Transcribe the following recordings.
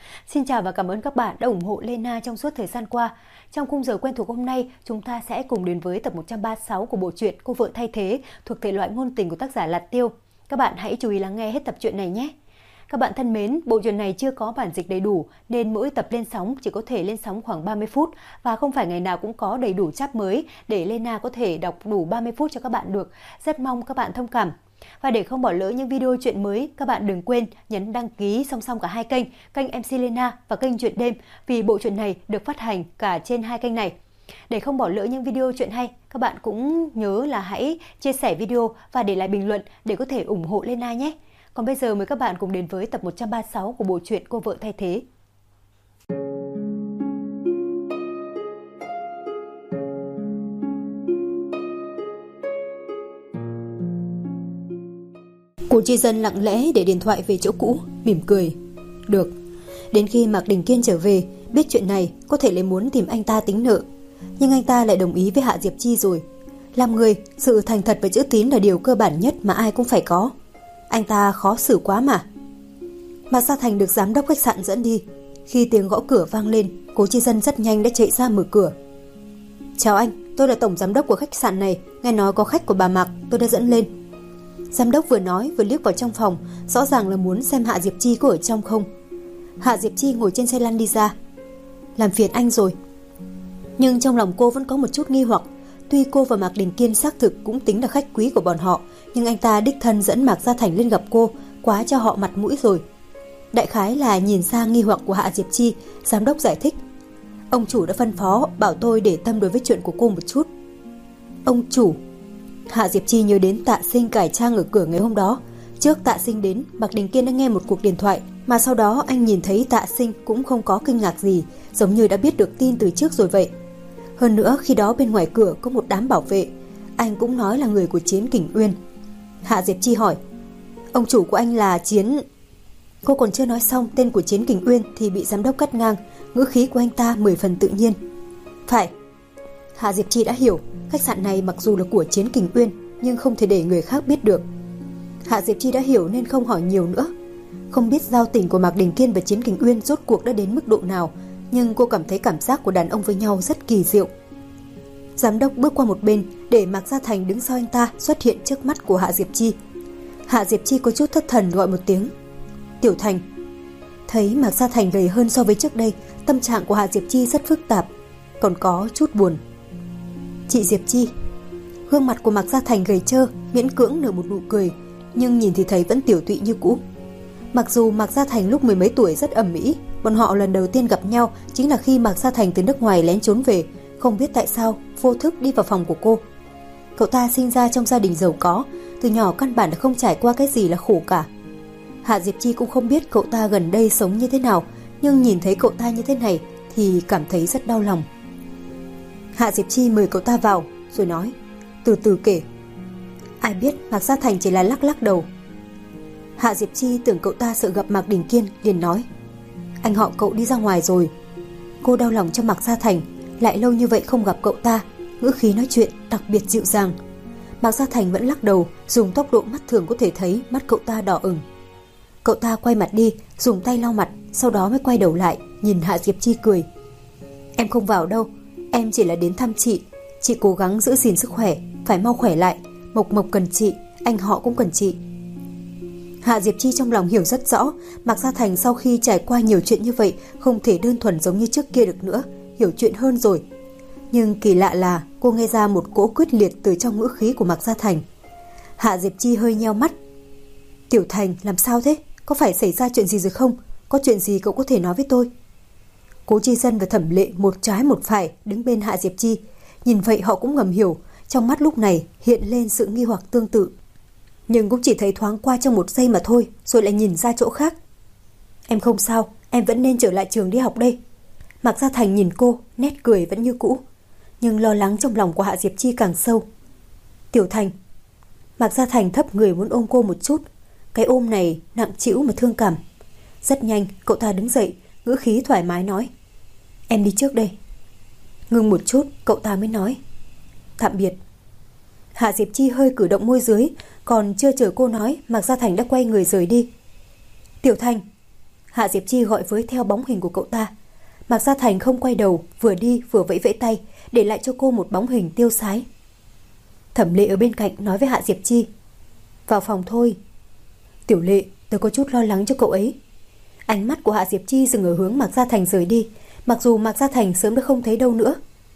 Xin chào và cảm ơn các bạn đã ủng hộ Lena trong suốt thời gian qua. Trong khung giờ quen thuộc hôm nay, chúng ta sẽ cùng đến với tập 136 của bộ truyện Cô vợ thay thế thuộc thể loại ngôn tình của tác giả Lạt Tiêu. Các bạn hãy chú ý lắng nghe hết tập truyện này nhé. Các bạn thân mến, bộ truyện này chưa có bản dịch đầy đủ nên mỗi tập lên sóng chỉ có thể lên sóng khoảng 30 phút và không phải ngày nào cũng có đầy đủ chap mới để Lena có thể đọc đủ 30 phút cho các bạn được. Rất mong các bạn thông cảm. Và để không bỏ lỡ những video truyện mới, các bạn đừng quên nhấn đăng ký song song cả hai kênh MC Lena và kênh Truyện Đêm vì bộ truyện này được phát hành cả trên hai kênh này. Để không bỏ lỡ những video truyện hay, các bạn cũng nhớ là hãy chia sẻ video và để lại bình luận để có thể ủng hộ Lena nhé. Còn bây giờ mời các bạn cùng đến với tập 136 của bộ truyện Cô vợ thay thế. Cô Chi Dân lặng lẽ để điện thoại về chỗ cũ, mỉm cười. Được, đến khi Mạc Đình Kiên trở về, biết chuyện này có thể lại muốn tìm anh ta tính nợ. Nhưng anh ta lại đồng ý với Hạ Diệp Chi rồi. Làm người, sự thành thật và chữ tín là điều cơ bản nhất mà ai cũng phải có. Anh ta khó xử quá mà. Mạc Gia Thành được giám đốc khách sạn dẫn đi. Khi tiếng gõ cửa vang lên, cô Chi Dân rất nhanh đã chạy ra mở cửa. Chào anh, tôi là tổng giám đốc của khách sạn này. Nghe nói có khách của bà Mạc, tôi đã dẫn lên. Giám đốc vừa nói vừa liếc vào trong phòng, rõ ràng là muốn xem Hạ Diệp Chi có ở trong không. Hạ Diệp Chi ngồi trên xe lăn đi ra. Làm phiền anh rồi. Nhưng trong lòng cô vẫn có một chút nghi hoặc. Tuy cô và Mạc Đình Kiên xác thực cũng tính là khách quý của bọn họ, nhưng anh ta đích thân dẫn Mạc Gia Thành lên gặp cô, quá cho họ mặt mũi rồi. Đại khái là nhìn ra nghi hoặc của Hạ Diệp Chi, giám đốc giải thích. Ông chủ đã phân phó bảo tôi để tâm đối với chuyện của cô một chút. Ông chủ? Hạ Diệp Chi nhớ đến Tạ Sinh cải trang ở cửa ngày hôm đó. Trước Tạ Sinh đến, Mạc Đình Kiên đã nghe một cuộc điện thoại, mà sau đó anh nhìn thấy Tạ Sinh cũng không có kinh ngạc gì, giống như đã biết được tin từ trước rồi vậy. Hơn nữa khi đó bên ngoài cửa có một đám bảo vệ, anh cũng nói là người của Chiến Kình Uyên. Hạ Diệp Chi hỏi, ông chủ của anh là Chiến... Cô còn chưa nói xong tên của Chiến Kình Uyên thì bị giám đốc cắt ngang, ngữ khí của anh ta 10 phần tự nhiên. Phải. Hạ Diệp Chi đã hiểu, khách sạn này mặc dù là của Chiến Kình Uyên nhưng không thể để người khác biết được. Hạ Diệp Chi đã hiểu nên không hỏi nhiều nữa. Không biết giao tình của Mạc Đình Kiên và Chiến Kình Uyên rốt cuộc đã đến mức độ nào, nhưng cô cảm thấy cảm giác của đàn ông với nhau rất kỳ diệu. Giám đốc bước qua một bên để Mạc Gia Thành đứng sau anh ta xuất hiện trước mắt của Hạ Diệp Chi. Hạ Diệp Chi có chút thất thần gọi một tiếng. Tiểu Thành. Thấy Mạc Gia Thành gầy hơn so với trước đây, tâm trạng của Hạ Diệp Chi rất phức tạp, còn có chút buồn. Chị Diệp Chi. Gương mặt của Mạc Gia Thành gầy trơ, miễn cưỡng nở một nụ cười, nhưng nhìn thì thấy vẫn tiểu tụy như cũ. Mặc dù Mạc Gia Thành lúc 10 mấy tuổi rất ầm ĩ, bọn họ lần đầu tiên gặp nhau chính là khi Mạc Gia Thành từ nước ngoài lén trốn về, không biết tại sao vô thức đi vào phòng của cô. Cậu ta sinh ra trong gia đình giàu có, từ nhỏ căn bản đã không trải qua cái gì là khổ cả. Hạ Diệp Chi cũng không biết cậu ta gần đây sống như thế nào, nhưng nhìn thấy cậu ta như thế này thì cảm thấy rất đau lòng. Hạ Diệp Chi mời cậu ta vào rồi nói, từ từ kể. Ai biết Mạc Gia Thành chỉ là lắc lắc đầu. Hạ Diệp Chi tưởng cậu ta sợ gặp Mạc Đình Kiên, liền nói, anh họ cậu đi ra ngoài rồi. Cô đau lòng cho Mạc Gia Thành, lại lâu như vậy không gặp cậu ta, ngữ khí nói chuyện đặc biệt dịu dàng. Mạc Gia Thành vẫn lắc đầu, dùng tốc độ mắt thường có thể thấy mắt cậu ta đỏ ửng. Cậu ta quay mặt đi, dùng tay lau mặt, sau đó mới quay đầu lại, nhìn Hạ Diệp Chi cười. Em không vào đâu, em chỉ là đến thăm chị cố gắng giữ gìn sức khỏe, phải mau khỏe lại. Mộc Mộc cần chị, anh họ cũng cần chị. Hạ Diệp Chi trong lòng hiểu rất rõ, Mạc Gia Thành sau khi trải qua nhiều chuyện như vậy không thể đơn thuần giống như trước kia được nữa, hiểu chuyện hơn rồi. Nhưng kỳ lạ là cô nghe ra một cỗ quyết liệt từ trong ngữ khí của Mạc Gia Thành. Hạ Diệp Chi hơi nheo mắt. Tiểu Thành, làm sao thế? Có phải xảy ra chuyện gì rồi không? Có chuyện gì cậu có thể nói với tôi? Cố Chi Dân và Thẩm Lệ một trái một phải đứng bên Hạ Diệp Chi. Nhìn vậy họ cũng ngầm hiểu, trong mắt lúc này hiện lên sự nghi hoặc tương tự. Nhưng cũng chỉ thấy thoáng qua trong một giây mà thôi, rồi lại nhìn ra chỗ khác. Em không sao, em vẫn nên trở lại trường đi học đây. Mạc Gia Thành nhìn cô, nét cười vẫn như cũ. Nhưng lo lắng trong lòng của Hạ Diệp Chi càng sâu. Tiểu Thành. Mạc Gia Thành thấp người muốn ôm cô một chút. Cái ôm này nặng trĩu mà thương cảm. Rất nhanh cậu ta đứng dậy, ngữ khí thoải mái nói, em đi trước đây. Ngưng một chút cậu ta mới nói, tạm biệt. Hạ Diệp Chi hơi cử động môi dưới, còn chưa chờ cô nói Mạc Gia Thành đã quay người rời đi. Tiểu Thành. Hạ Diệp Chi gọi với theo bóng hình của cậu ta. Mạc Gia Thành không quay đầu, vừa đi vừa vẫy vẫy tay, để lại cho cô một bóng hình tiêu sái. Thẩm Lệ ở bên cạnh nói với Hạ Diệp Chi: vào phòng thôi. Tiểu Lệ, tớ có chút lo lắng cho cậu ấy. Ánh mắt của Hạ Diệp Chi dừng ở hướng Mạc Gia Thành rời đi, mặc dù Mạc Gia Thành sớm đã không thấy đâu nữa.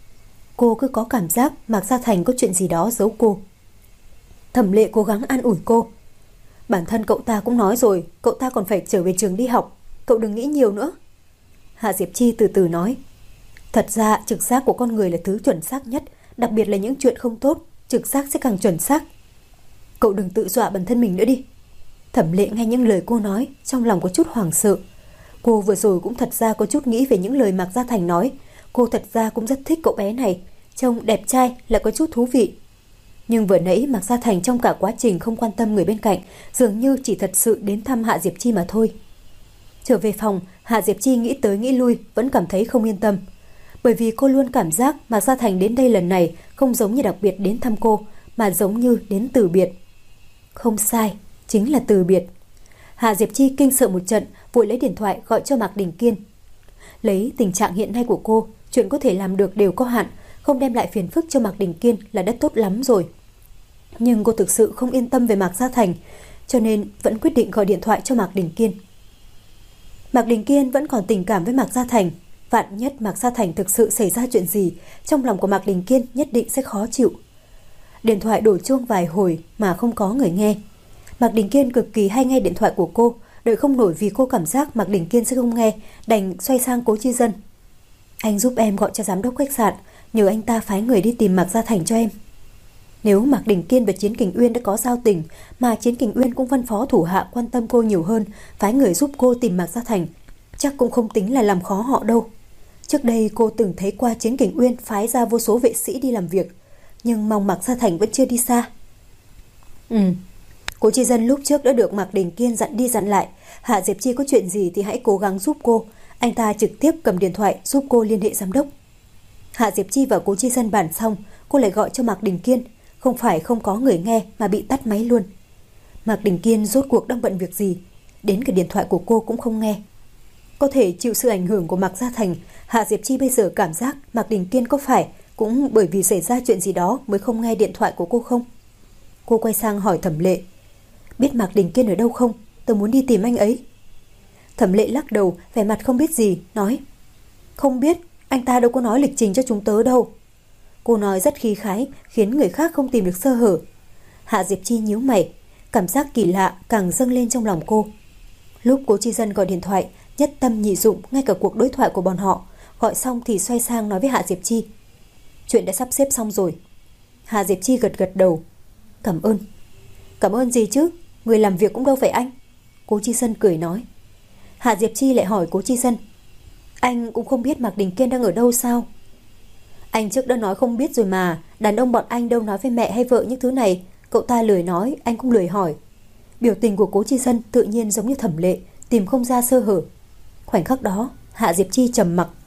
Cô cứ có cảm giác Mạc Gia Thành có chuyện gì đó giấu cô. Thẩm Lệ cố gắng an ủi cô. Bản thân cậu ta cũng nói rồi, cậu ta còn phải trở về trường đi học, cậu đừng nghĩ nhiều nữa. Hạ Diệp Chi từ từ nói. Thật ra trực giác của con người là thứ chuẩn xác nhất, đặc biệt là những chuyện không tốt, trực giác sẽ càng chuẩn xác. Cậu đừng tự dọa bản thân mình nữa đi. Thẩm Lệ nghe những lời cô nói, trong lòng có chút hoảng sợ. Cô vừa rồi cũng thật ra có chút nghĩ về những lời Mạc Gia Thành nói. Cô thật ra cũng rất thích cậu bé này, trông đẹp trai lại có chút thú vị. Nhưng vừa nãy Mạc Gia Thành trong cả quá trình không quan tâm người bên cạnh, dường như chỉ thật sự đến thăm Hạ Diệp Chi mà thôi. Trở về phòng, Hạ Diệp Chi nghĩ tới nghĩ lui vẫn cảm thấy không yên tâm. Bởi vì cô luôn cảm giác Mạc Gia Thành đến đây lần này không giống như đặc biệt đến thăm cô, mà giống như đến từ biệt. Không sai, chính là từ biệt. Hạ Diệp Chi kinh sợ một trận, vội lấy điện thoại gọi cho Mạc Đình Kiên. Lấy tình trạng hiện nay của cô, chuyện có thể làm được đều có hạn, không đem lại phiền phức cho Mạc Đình Kiên là đã tốt lắm rồi. Nhưng cô thực sự không yên tâm về Mạc Gia Thành, cho nên vẫn quyết định gọi điện thoại cho Mạc Đình Kiên. Mạc Đình Kiên vẫn còn tình cảm với Mạc Gia Thành. Vạn nhất Mạc Gia Thành thực sự xảy ra chuyện gì, trong lòng của Mạc Đình Kiên nhất định sẽ khó chịu. Điện thoại đổ chuông vài hồi mà không có người nghe. Mạc Đình Kiên cực kỳ hay nghe điện thoại của cô, đợi không nổi vì cô cảm giác Mạc Đình Kiên sẽ không nghe, đành xoay sang Cố Chi Dân. Anh giúp em gọi cho giám đốc khách sạn, nhờ anh ta phái người đi tìm Mạc Gia Thành cho em. Nếu Mạc Đình Kiên và Chiến Kình Uyên đã có giao tình, mà Chiến Kình Uyên cũng phân phó thủ hạ quan tâm cô nhiều hơn, phái người giúp cô tìm Mạc Gia Thành, chắc cũng không tính là làm khó họ đâu. Trước đây cô từng thấy qua Chiến Kình Uyên phái ra vô số vệ sĩ đi làm việc, nhưng mong Mạc Gia Thành vẫn chưa đi xa. Cố Chi Dân lúc trước đã được Mạc Đình Kiên dặn đi dặn lại, Hạ Diệp Chi có chuyện gì thì hãy cố gắng giúp cô. Anh ta trực tiếp cầm điện thoại giúp cô liên hệ giám đốc. Hạ Diệp Chi và Cố Chi Dân bàn xong, cô lại gọi cho Mạc Đình Kiên. Không phải không có người nghe mà bị tắt máy luôn. Mạc Đình Kiên rốt cuộc đang bận việc gì, đến cả điện thoại của cô cũng không nghe. Có thể chịu sự ảnh hưởng của Mạc Gia Thành, Hạ Diệp Chi bây giờ cảm giác Mạc Đình Kiên có phải cũng bởi vì xảy ra chuyện gì đó mới không nghe điện thoại của cô không? Cô quay sang hỏi Thẩm Lệ. Biết Mạc Đình Kiên ở đâu không? Tớ muốn đi tìm anh ấy. Thẩm Lệ lắc đầu, vẻ mặt không biết gì, nói. Không biết, anh ta đâu có nói lịch trình cho chúng tớ đâu. Cô nói rất khí khái, khiến người khác không tìm được sơ hở. Hạ Diệp Chi nhíu mày, cảm giác kỳ lạ càng dâng lên trong lòng cô. Lúc Cố Chi Dân gọi điện thoại, nhất tâm nhị dụng ngay cả cuộc đối thoại của bọn họ, gọi xong thì xoay sang nói với Hạ Diệp Chi. Chuyện đã sắp xếp xong rồi. Hạ Diệp Chi gật gật đầu. Cảm ơn. Cảm ơn gì chứ, người làm việc cũng đâu phải anh. Cố Chi Dân cười nói. Hạ Diệp Chi lại hỏi Cố Chi Dân. Anh cũng không biết Mạc Đình Kiên đang ở đâu sao? Anh trước đã nói không biết rồi mà, đàn ông bọn anh đâu nói với mẹ hay vợ những thứ này, cậu ta lười nói, anh cũng lười hỏi. Biểu tình của Cố Chi Dân tự nhiên giống như Thẩm Lệ, tìm không ra sơ hở. Khoảnh khắc đó, Hạ Diệp Chi trầm mặc.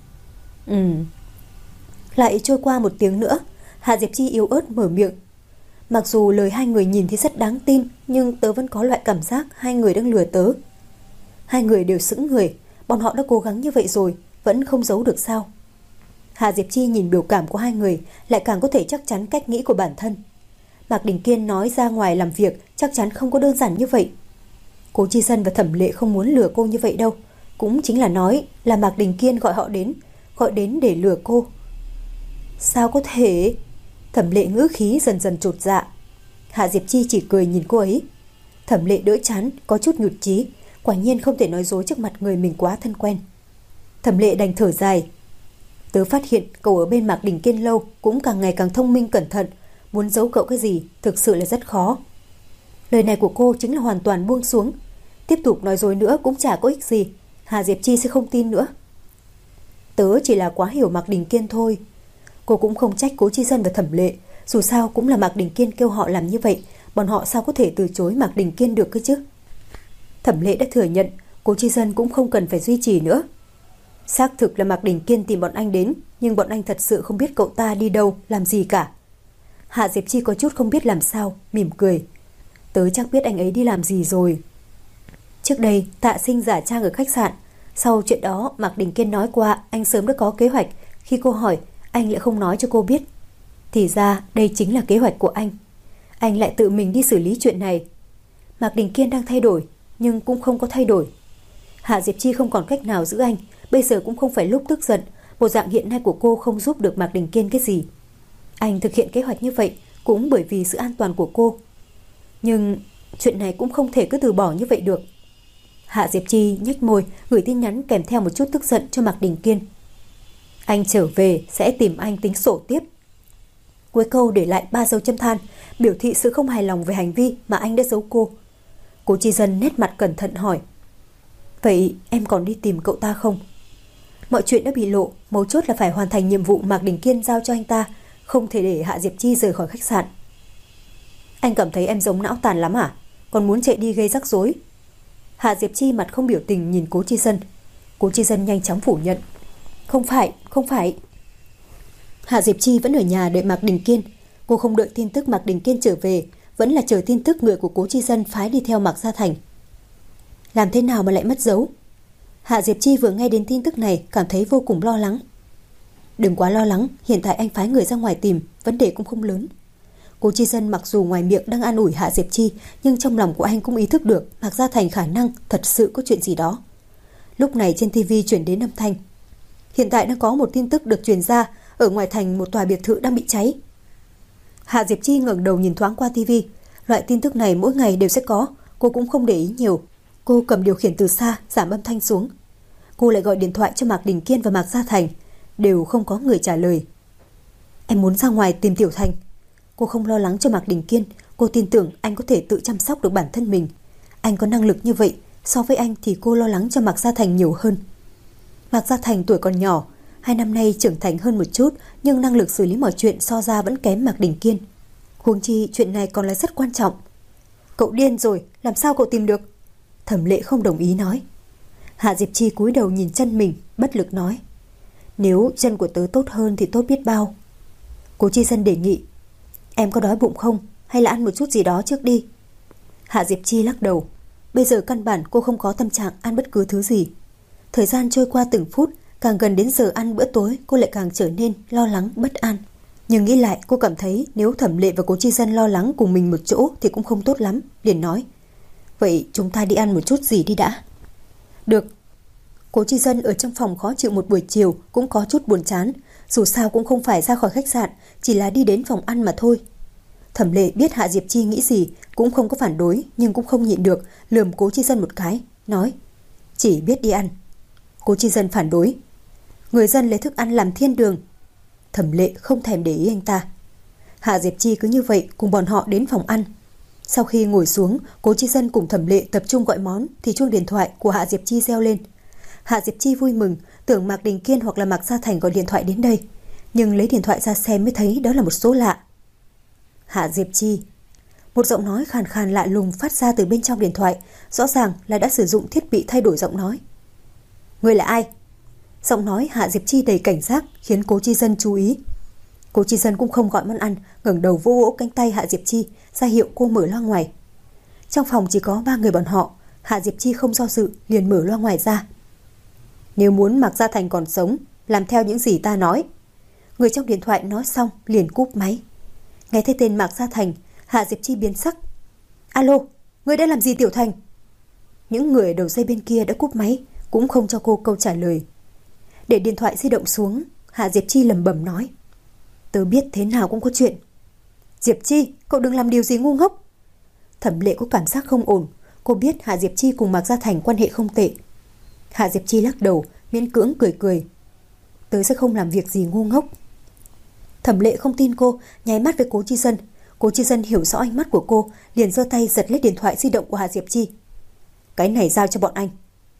Lại trôi qua một tiếng nữa, Hạ Diệp Chi yếu ớt mở miệng. Mặc dù lời hai người nhìn thì rất đáng tin, nhưng tớ vẫn có loại cảm giác hai người đang lừa tớ. Hai người đều sững người, bọn họ đã cố gắng như vậy rồi, vẫn không giấu được sao? Hạ Diệp Chi nhìn biểu cảm của hai người, lại càng có thể chắc chắn cách nghĩ của bản thân. Mạc Đình Kiên nói ra ngoài làm việc chắc chắn không có đơn giản như vậy. Cố Chi Dân và Thẩm Lệ không muốn lừa cô như vậy đâu. Cũng chính là nói là Mạc Đình Kiên gọi họ đến, gọi đến để lừa cô. Sao có thể? Thẩm Lệ ngữ khí dần dần chột dạ. Hạ Diệp Chi chỉ cười nhìn cô ấy. Thẩm Lệ đỡ chán, có chút nhụt chí. Quả nhiên không thể nói dối trước mặt người mình quá thân quen. Thẩm Lệ đành thở dài. Tớ phát hiện cậu ở bên Mạc Đình Kiên lâu cũng càng ngày càng thông minh cẩn thận. Muốn giấu cậu cái gì thực sự là rất khó. Lời này của cô chính là hoàn toàn buông xuống. Tiếp tục nói dối nữa cũng chả có ích gì. Hạ Diệp Chi sẽ không tin nữa. Tớ chỉ là quá hiểu Mạc Đình Kiên thôi. Cô cũng không trách Cố Chi Dân và Thẩm Lệ. Dù sao cũng là Mạc Đình Kiên kêu họ làm như vậy, bọn họ sao có thể từ chối Mạc Đình Kiên được cơ chứ? Thẩm Lệ đã thừa nhận, Cố Chi Dân cũng không cần phải duy trì nữa. Xác thực là Mạc Đình Kiên tìm bọn anh đến, nhưng bọn anh thật sự không biết cậu ta đi đâu, làm gì cả. Hạ Diệp Chi có chút không biết làm sao, mỉm cười. Tớ chắc biết anh ấy đi làm gì rồi. Trước đây Tạ Sinh giả trang ở khách sạn. Sau chuyện đó Mạc Đình Kiên nói qua anh sớm đã có kế hoạch. Khi cô hỏi anh lại không nói cho cô biết. Thì ra đây chính là kế hoạch của anh. Anh lại tự mình đi xử lý chuyện này. Mạc Đình Kiên đang thay đổi, nhưng cũng không có thay đổi. Hạ Diệp Chi không còn cách nào giữ anh. Bây giờ cũng không phải lúc tức giận. Bộ dạng hiện nay của cô không giúp được Mạc Đình Kiên cái gì. Anh thực hiện kế hoạch như vậy cũng bởi vì sự an toàn của cô. Nhưng chuyện này cũng không thể cứ từ bỏ như vậy được. Hạ Diệp Chi nhếch môi gửi tin nhắn kèm theo một chút tức giận cho Mạc Đình Kiên. Anh trở về sẽ tìm anh tính sổ tiếp. Cuối câu để lại 3 dấu chấm than, biểu thị sự không hài lòng về hành vi mà anh đã giấu cô. Cố Chi Dân nét mặt cẩn thận hỏi: Vậy em còn đi tìm cậu ta không? Mọi chuyện đã bị lộ, mấu chốt là phải hoàn thành nhiệm vụ Mạc Đình Kiên giao cho anh ta, không thể để Hạ Diệp Chi rời khỏi khách sạn. Anh cảm thấy em giống não tàn lắm à? Còn muốn chạy đi gây rắc rối? Hạ Diệp Chi mặt không biểu tình nhìn Cố Chi Dân. Cố Chi Dân nhanh chóng phủ nhận: Không phải. Hạ Diệp Chi vẫn ở nhà đợi Mạc Đình Kiên. Cô không đợi tin tức Mạc Đình Kiên trở về, vẫn là chờ tin tức người của Cố Chi Dân phái đi theo Mạc Gia Thành. Làm thế nào mà lại mất dấu? Hạ Diệp Chi vừa nghe đến tin tức này cảm thấy vô cùng lo lắng. Đừng quá lo lắng, hiện tại anh phái người ra ngoài tìm, vấn đề cũng không lớn. Cố Chi Dân mặc dù ngoài miệng đang an ủi Hạ Diệp Chi, nhưng trong lòng của anh cũng ý thức được Mạc Gia Thành khả năng thật sự có chuyện gì đó. Lúc này trên TV chuyển đến âm thanh: Hiện tại đang có một tin tức được truyền ra, ở ngoài thành một tòa biệt thự đang bị cháy. Hạ Diệp Chi ngẩng đầu nhìn thoáng qua TV. Loại tin tức này mỗi ngày đều sẽ có, cô cũng không để ý nhiều. Cô cầm điều khiển từ xa, giảm âm thanh xuống. Cô lại gọi điện thoại cho Mạc Đình Kiên và Mạc Gia Thành, đều không có người trả lời. Em muốn ra ngoài tìm Tiểu Thành. Cô không lo lắng cho Mạc Đình Kiên, cô tin tưởng anh có thể tự chăm sóc được bản thân mình. Anh có năng lực như vậy, so với anh thì cô lo lắng cho Mạc Gia Thành nhiều hơn. Mạc Gia Thành tuổi còn nhỏ, 2 năm nay trưởng thành hơn một chút, nhưng năng lực xử lý mọi chuyện so ra vẫn kém Mạc Đình Kiên. Huống chi chuyện này còn là rất quan trọng. Cậu điên rồi, làm sao cậu tìm được? Thẩm Lệ không đồng ý nói. Hạ Diệp Chi cúi đầu nhìn chân mình, bất lực nói: Nếu chân của tớ tốt hơn thì tốt biết bao. Cố Chi Dân đề nghị: Em có đói bụng không, hay là ăn một chút gì đó trước đi? Hạ Diệp Chi lắc đầu. Bây giờ căn bản cô không có tâm trạng ăn bất cứ thứ gì. Thời gian trôi qua từng phút, càng gần đến giờ ăn bữa tối cô lại càng trở nên lo lắng bất an. Nhưng nghĩ lại cô cảm thấy nếu Thẩm Lệ và Cố Chi Dân lo lắng cùng mình một chỗ thì cũng không tốt lắm, liền nói: Vậy chúng ta đi ăn một chút gì đi đã. Được. Cố Chi Dân ở trong phòng khó chịu một buổi chiều cũng có chút buồn chán, dù sao cũng không phải ra khỏi khách sạn, chỉ là đi đến phòng ăn mà thôi. Thẩm Lệ biết Hạ Diệp Chi nghĩ gì, cũng không có phản đối, nhưng cũng không nhịn được, lườm Cố Chi Dân một cái, nói: Chỉ biết đi ăn. Cố Chi Dân phản đối: Người dân lấy thức ăn làm thiên đường. Thẩm Lệ không thèm để ý anh ta. Hạ Diệp Chi cứ như vậy cùng bọn họ đến phòng ăn. Sau khi ngồi xuống, Cố Chi Dân cùng Thẩm Lệ tập trung gọi món thì chuông điện thoại của Hạ Diệp Chi reo lên. Hạ Diệp Chi vui mừng, tưởng Mạc Đình Kiên hoặc là Mạc Gia Thành gọi điện thoại đến đây, nhưng lấy điện thoại ra xem mới thấy đó là một số lạ. Hạ Diệp Chi. Một giọng nói khàn khàn lạ lùng phát ra từ bên trong điện thoại, rõ ràng là đã sử dụng thiết bị thay đổi giọng nói. Người là ai? Giọng nói Hạ Diệp Chi đầy cảnh giác khiến Cố Chi Dân chú ý. Cố Chi Dân cũng không gọi món ăn, ngẩng đầu vô vỗ cánh tay Hạ Diệp Chi, ra hiệu cô mở loa ngoài. Trong phòng chỉ có 3 người bọn họ, Hạ Diệp Chi không do dự liền mở loa ngoài ra. Nếu muốn Mạc Gia Thành còn sống, làm theo những gì ta nói. Người trong điện thoại nói xong liền cúp máy. Nghe thấy tên Mạc Gia Thành, Hạ Diệp Chi biến sắc. Alo, người đã làm gì Tiểu Thành? Những người ở đầu dây bên kia đã cúp máy, cũng không cho cô câu trả lời. Để điện thoại di động xuống, Hạ Diệp Chi lẩm bẩm nói: Tớ biết thế nào cũng có chuyện. Diệp Chi, cậu đừng làm điều gì ngu ngốc. Thẩm Lệ có cảm giác không ổn. Cô biết Hạ Diệp Chi cùng Mạc Gia Thành quan hệ không tệ. Hạ Diệp Chi lắc đầu, miễn cưỡng cười cười: Tớ sẽ không làm việc gì ngu ngốc. Thẩm Lệ không tin cô, nháy mắt với Cố Chi Dân. Cố Chi Dân hiểu rõ ánh mắt của cô, liền giơ tay giật lấy điện thoại di động của Hạ Diệp Chi. Cái này giao cho bọn anh.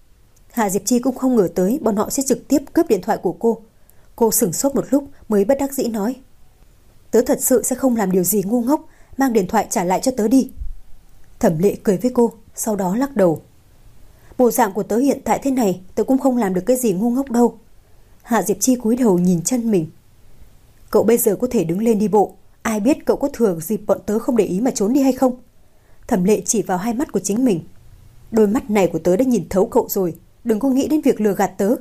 Hạ Diệp Chi cũng không ngờ tới bọn họ sẽ trực tiếp cướp điện thoại của cô. Cô sửng sốt một lúc mới bất đắc dĩ nói: Tớ thật sự sẽ không làm điều gì ngu ngốc, mang điện thoại trả lại cho tớ đi. Thẩm Lệ cười với cô, sau đó lắc đầu: Bộ dạng của tớ hiện tại thế này, tớ cũng không làm được cái gì ngu ngốc đâu. Hạ Diệp Chi cúi đầu nhìn chân mình. Cậu bây giờ có thể đứng lên đi bộ, ai biết cậu có thừa dịp bọn tớ không để ý mà trốn đi hay không? Thẩm Lệ chỉ vào hai mắt của chính mình. Đôi mắt này của tớ đã nhìn thấu cậu rồi, đừng có nghĩ đến việc lừa gạt tớ.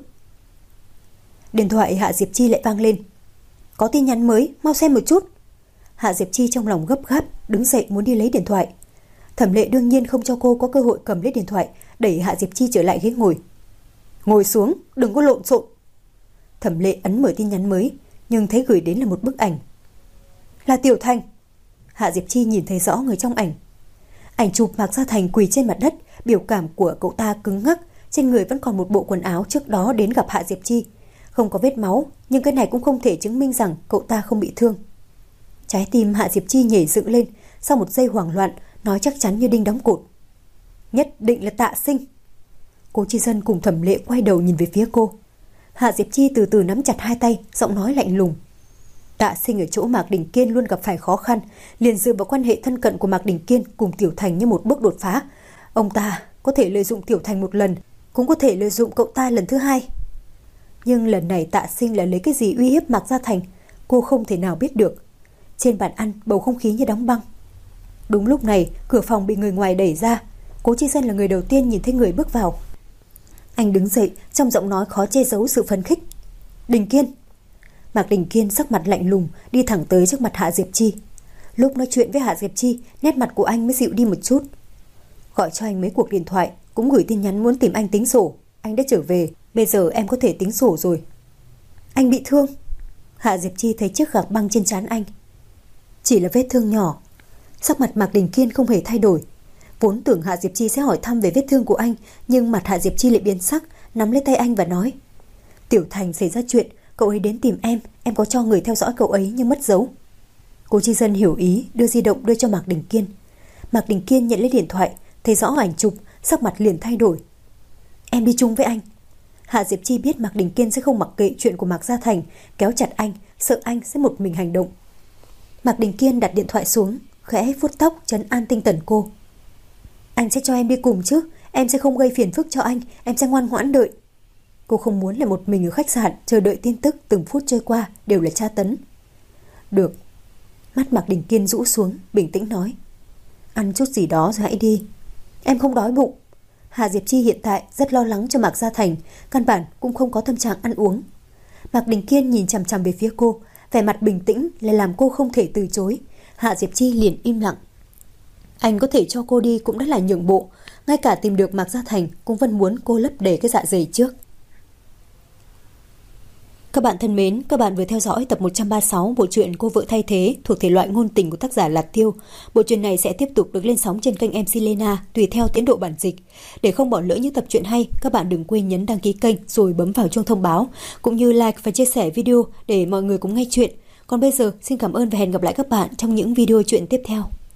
Điện thoại Hạ Diệp Chi lại vang lên. Có tin nhắn mới, mau xem một chút. Hạ Diệp Chi trong lòng gấp gáp, đứng dậy muốn đi lấy điện thoại. Thẩm Lệ đương nhiên không cho cô có cơ hội cầm lấy điện thoại, đẩy Hạ Diệp Chi trở lại ghế ngồi. Ngồi xuống, đừng có lộn xộn. Thẩm Lệ ấn mở tin nhắn mới, nhưng thấy gửi đến là một bức ảnh. Là Tiểu Thành. Hạ Diệp Chi nhìn thấy rõ người trong ảnh. Ảnh chụp Mạc Gia Thành quỳ trên mặt đất, biểu cảm của cậu ta cứng ngắc, trên người vẫn còn một bộ quần áo trước đó đến gặp Hạ Diệp Chi. Không có vết máu, nhưng cái này cũng không thể chứng minh rằng cậu ta không bị thương. Trái tim Hạ Diệp Chi nhảy dựng lên, sau một giây hoảng loạn, nói chắc chắn như đinh đóng cột. Nhất định là Tạ Sinh. Cố Chi Dân cùng Thẩm Lệ quay đầu nhìn về phía cô. Hạ Diệp Chi từ từ nắm chặt hai tay, giọng nói lạnh lùng. Tạ Sinh ở chỗ Mạc Đình Kiên luôn gặp phải khó khăn, liền dựa vào quan hệ thân cận của Mạc Đình Kiên cùng Tiểu Thành như một bước đột phá. Ông ta có thể lợi dụng Tiểu Thành một lần, cũng có thể lợi dụng cậu ta lần thứ hai. Nhưng lần này Tạ Sinh là lấy cái gì uy hiếp Mạc Gia Thành, cô không thể nào biết được. Trên bàn ăn bầu không khí như đóng băng. Đúng lúc này cửa phòng bị người ngoài đẩy ra. Cố Chi Dân là người đầu tiên nhìn thấy người bước vào. Anh đứng dậy, trong giọng nói khó che giấu sự phấn khích. Đình Kiên. Mạc Đình Kiên sắc mặt lạnh lùng đi thẳng tới trước mặt Hạ Diệp Chi. Lúc nói chuyện với Hạ Diệp Chi, nét mặt của anh mới dịu đi một chút. Gọi cho anh mấy cuộc điện thoại, cũng gửi tin nhắn muốn tìm anh tính sổ. Anh đã trở về, bây giờ em có thể tính sổ rồi. Anh bị thương. Hạ Diệp Chi thấy chiếc gạc băng trên trán anh. Chỉ là vết thương nhỏ. Sắc mặt Mạc Đình Kiên không hề thay đổi. Vốn tưởng Hạ Diệp Chi sẽ hỏi thăm về vết thương của anh, nhưng mặt Hạ Diệp Chi lại biến sắc, nắm lấy tay anh và nói. Tiểu Thành xảy ra chuyện, cậu ấy đến tìm em có cho người theo dõi cậu ấy nhưng mất dấu. Cố Chi Dân hiểu ý, đưa di động đưa cho Mạc Đình Kiên. Mạc Đình Kiên nhận lấy điện thoại, thấy rõ ảnh chụp, sắc mặt liền thay đổi. Em đi chung với anh. Hạ Diệp Chi biết Mạc Đình Kiên sẽ không mặc kệ chuyện của Mạc Gia Thành, kéo chặt anh, sợ anh sẽ một mình hành động. Mạc Đình Kiên đặt điện thoại xuống, khẽ vuốt tóc trấn an tinh thần cô. Anh sẽ cho em đi cùng chứ, em sẽ không gây phiền phức cho anh, em sẽ ngoan ngoãn đợi. Cô không muốn là một mình ở khách sạn chờ đợi tin tức, từng phút trôi qua đều là tra tấn. Được. Mắt Mạc Đình Kiên rũ xuống, bình tĩnh nói. Ăn chút gì đó rồi hãy đi. Em không đói bụng. Hạ Diệp Chi hiện tại rất lo lắng cho Mạc Gia Thành, căn bản cũng không có tâm trạng ăn uống. Mạc Đình Kiên nhìn chằm chằm về phía cô, vẻ mặt bình tĩnh lại làm cô không thể từ chối. Hạ Diệp Chi liền im lặng. Anh có thể cho cô đi cũng đã là nhượng bộ, ngay cả tìm được Mạc Gia Thành cũng vẫn muốn cô lấp đầy cái dạ dày trước. Các bạn thân mến, các bạn vừa theo dõi tập 136 bộ truyện Cô vợ thay thế thuộc thể loại ngôn tình của tác giả Lạt Tiêu. Bộ truyện này sẽ tiếp tục được lên sóng trên kênh MC Lena tùy theo tiến độ bản dịch. Để không bỏ lỡ những tập truyện hay, các bạn đừng quên nhấn đăng ký kênh rồi bấm vào chuông thông báo, cũng như like và chia sẻ video để mọi người cùng nghe chuyện. Còn bây giờ, xin cảm ơn và hẹn gặp lại các bạn trong những video truyện tiếp theo.